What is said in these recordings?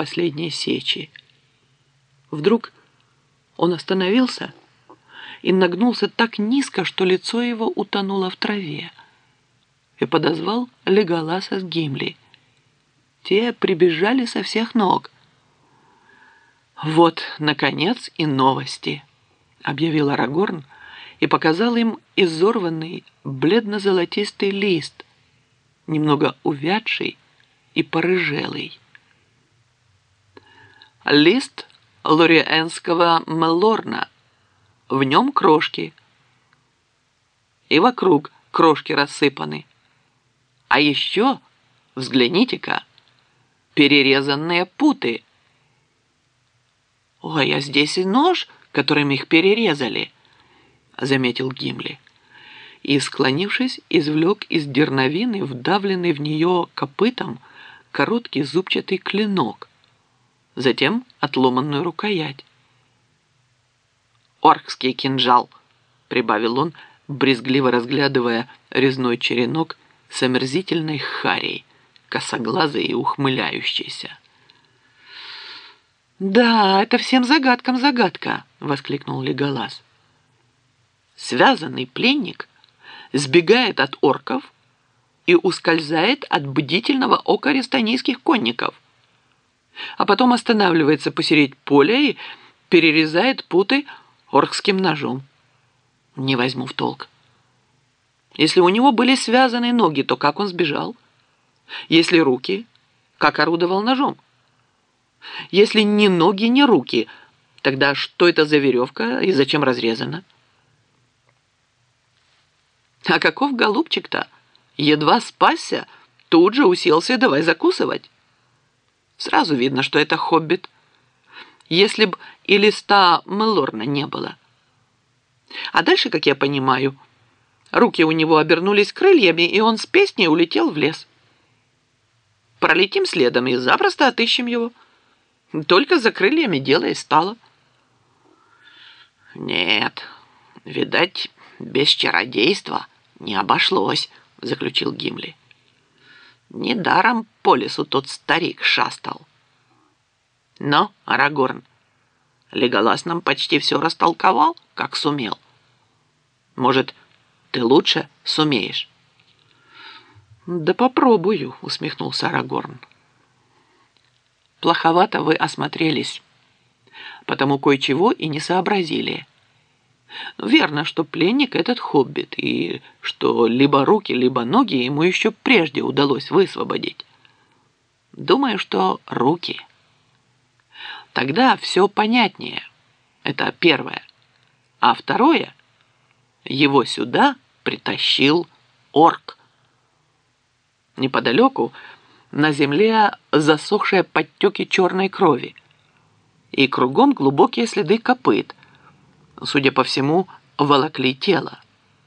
последней сечи. Вдруг он остановился и нагнулся так низко, что лицо его утонуло в траве, и подозвал Леголаса с Гимли. Те прибежали со всех ног. «Вот, наконец, и новости», — объявил Арагорн и показал им изорванный бледно-золотистый лист, немного увядший и порыжелый. «Лист лориэнского мелорна. В нем крошки. И вокруг крошки рассыпаны. А еще, взгляните-ка, перерезанные путы». «Ой, а здесь и нож, которым их перерезали», — заметил Гимли. И, склонившись, извлек из дерновины, вдавленный в нее копытом, короткий зубчатый клинок, затем отломанную рукоять. «Оркский кинжал», — прибавил он, брезгливо разглядывая резной черенок с омерзительной харей, косоглазой и ухмыляющейся. «Да, это всем загадкам загадка», — воскликнул Леголас. «Связанный пленник сбегает от орков и ускользает от бдительного ока рестанийских конников, а потом останавливается посередине поля и перерезает путы оркским ножом. Не возьму в толк. Если у него были связаны ноги, то как он сбежал? Если руки, как орудовал ножом? Если ни ноги, ни руки, тогда что это за веревка и зачем разрезана? А каков голубчик-то? Едва спасся, тут же уселся давай закусывать. Сразу видно, что это хоббит. Если б и листа Мелорна не было. А дальше, как я понимаю, руки у него обернулись крыльями, и он с песней улетел в лес. Пролетим следом и запросто отыщем его. Только за крыльями дело и стало. Нет, видать, без чародейства не обошлось, заключил Гимли. Недаром по лесу тот старик шастал. Но, Арагорн, Леголас нам почти все растолковал, как сумел. Может, ты лучше сумеешь? Да попробую, усмехнулся Арагорн. Плоховато вы осмотрелись, потому кое-чего и не сообразили. Верно, что пленник этот хоббит, и что либо руки, либо ноги ему еще прежде удалось высвободить. Думаю, что руки. Тогда все понятнее. Это первое. А второе, его сюда притащил орк. Неподалеку на земле засохшие подтеки черной крови, и кругом глубокие следы копыт, судя по всему, волокли тело.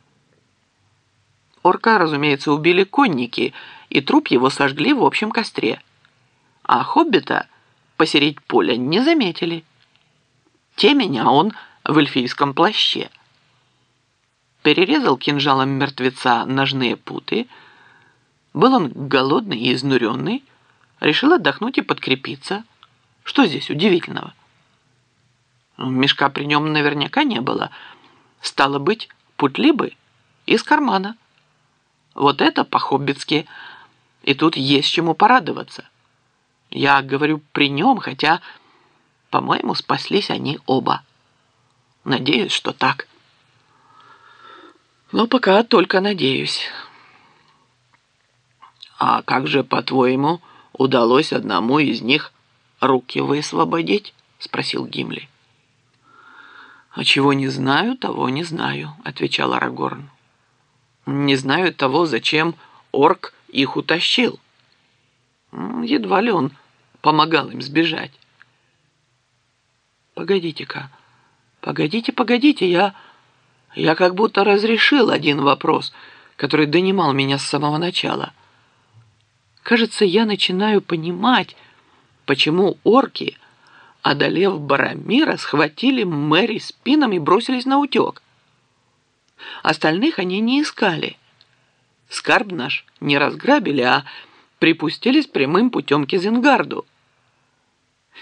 Орка, разумеется, убили конники, и труп его сожгли в общем костре. А хоббита посередь поля не заметили. Темень, он в эльфийском плаще. Перерезал кинжалом мертвеца ножные путы. Был он голодный и изнуренный, решил отдохнуть и подкрепиться. Что здесь удивительного? Мешка при нем наверняка не было. Стало быть, путли бы из кармана. Вот это по-хоббитски. И тут есть чему порадоваться. Я говорю при нем, хотя, по-моему, спаслись они оба. Надеюсь, что так. Но пока только надеюсь. А как же, по-твоему, удалось одному из них руки высвободить? Спросил Гимли. А чего не знаю, того не знаю, отвечал Арагорн. Не знаю того, зачем орк их утащил. Едва ли он помогал им сбежать. Погодите-ка, погодите, я как будто разрешил один вопрос, который донимал меня с самого начала. Кажется, я начинаю понимать, почему орки, одолев Барамира, схватили Мэри спинами и бросились на утек. Остальных они не искали. Скарб наш не разграбили, а припустились прямым путем к Изенгарду.